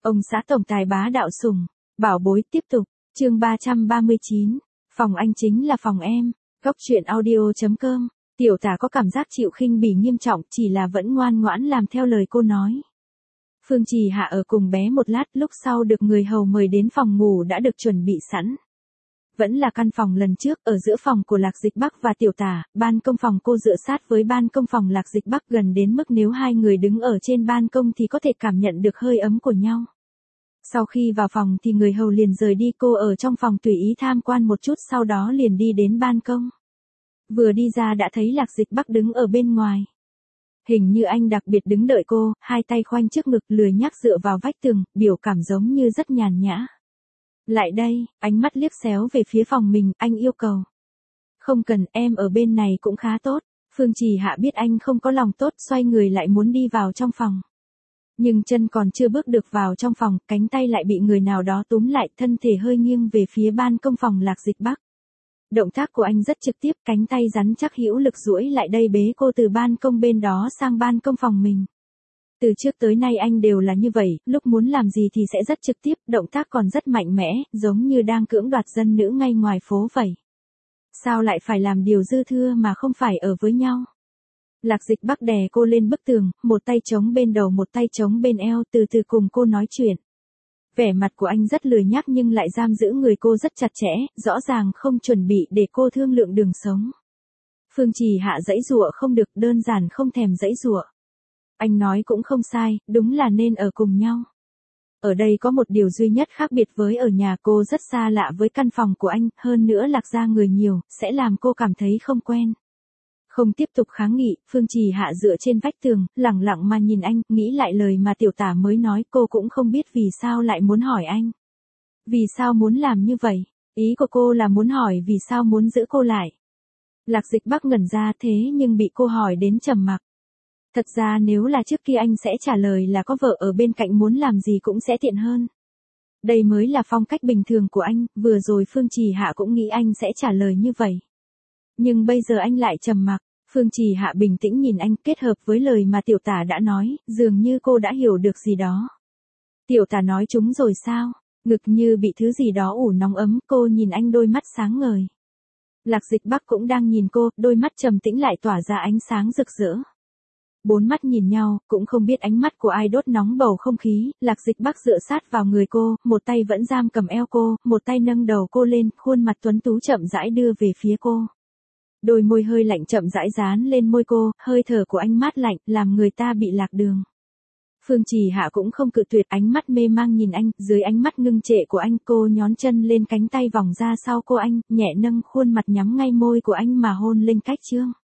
Ông xã tổng tài bá đạo sủng, bảo bối tiếp tục, chương 339, phòng anh chính là phòng em, góc truyện audio.com, tiểu tả có cảm giác chịu khinh bỉ nghiêm trọng chỉ là vẫn ngoan ngoãn làm theo lời cô nói. Phương Trì Hạ ở cùng bé một lát lúc sau được người hầu mời đến phòng ngủ đã được chuẩn bị sẵn. Vẫn là căn phòng lần trước ở giữa phòng của Lạc Dịch Bắc và tiểu tả, ban công phòng cô dựa sát với ban công phòng Lạc Dịch Bắc gần đến mức nếu hai người đứng ở trên ban công thì có thể cảm nhận được hơi ấm của nhau. Sau khi vào phòng thì người hầu liền rời đi, cô ở trong phòng tùy ý tham quan một chút sau đó liền đi đến ban công. Vừa đi ra đã thấy Lạc Dịch Bắc đứng ở bên ngoài. Hình như anh đặc biệt đứng đợi cô, hai tay khoanh trước ngực lười nhác dựa vào vách tường, biểu cảm giống như rất nhàn nhã. Lại đây, ánh mắt liếc xéo về phía phòng mình, anh yêu cầu. Không cần, em ở bên này cũng khá tốt. Phương Trì Hạ biết anh không có lòng tốt, xoay người lại muốn đi vào trong phòng. Nhưng chân còn chưa bước được vào trong phòng, cánh tay lại bị người nào đó túm lại, thân thể hơi nghiêng về phía ban công phòng Lạc Dịch Bắc. Động tác của anh rất trực tiếp, cánh tay rắn chắc hữu lực duỗi lại đây bế cô từ ban công bên đó sang ban công phòng mình. Từ trước tới nay anh đều là như vậy, lúc muốn làm gì thì sẽ rất trực tiếp, động tác còn rất mạnh mẽ, giống như đang cưỡng đoạt dân nữ ngay ngoài phố vậy. Sao lại phải làm điều dư thừa mà không phải ở với nhau? Lạc Dịch Bắc đè cô lên bức tường, một tay chống bên đầu một tay chống bên eo, từ từ cùng cô nói chuyện. Vẻ mặt của anh rất lười nhác nhưng lại giam giữ người cô rất chặt chẽ, rõ ràng không chuẩn bị để cô thương lượng đường sống. Phương Trì Hạ giãy giụa không được, đơn giản không thèm giãy giụa. Anh nói cũng không sai, đúng là nên ở cùng nhau. Ở đây có một điều duy nhất khác biệt với ở nhà, cô rất xa lạ với căn phòng của anh, hơn nữa Lạc gia người nhiều, sẽ làm cô cảm thấy không quen. Không tiếp tục kháng nghị, Phương Trì Hạ dựa trên vách tường, lẳng lặng mà nhìn anh, nghĩ lại lời mà tiểu tả mới nói, cô cũng không biết vì sao lại muốn hỏi anh. Vì sao muốn làm như vậy? Ý của cô là muốn hỏi vì sao muốn giữ cô lại. Lạc Dịch Bắc ngẩn ra thế nhưng bị cô hỏi đến trầm mặc. Thật ra nếu là trước kia anh sẽ trả lời là có vợ ở bên cạnh muốn làm gì cũng sẽ tiện hơn. Đây mới là phong cách bình thường của anh, vừa rồi Phương Trì Hạ cũng nghĩ anh sẽ trả lời như vậy. Nhưng bây giờ anh lại trầm mặc. Phương Trì Hạ bình tĩnh nhìn anh, kết hợp với lời mà tiểu tả đã nói, dường như cô đã hiểu được gì đó. Tiểu tả nói chúng rồi sao? Ngực như bị thứ gì đó ủ nóng ấm, cô nhìn anh đôi mắt sáng ngời. Lạc Dịch Bắc cũng đang nhìn cô, đôi mắt trầm tĩnh lại tỏa ra ánh sáng rực rỡ. Bốn mắt nhìn nhau, cũng không biết ánh mắt của ai đốt nóng bầu không khí, Lạc Dịch Bắc dựa sát vào người cô, một tay vẫn giam cầm eo cô, một tay nâng đầu cô lên, khuôn mặt tuấn tú chậm rãi đưa về phía cô. Đôi môi hơi lạnh chậm rãi dán lên môi cô, hơi thở của anh mát lạnh, làm người ta bị lạc đường. Phương Trì Hạ cũng không cự tuyệt, ánh mắt mê mang nhìn anh, dưới ánh mắt ngưng trệ của anh cô nhón chân lên cánh tay vòng ra sau cô anh, nhẹ nâng khuôn mặt nhắm ngay môi của anh mà hôn lên cách chương.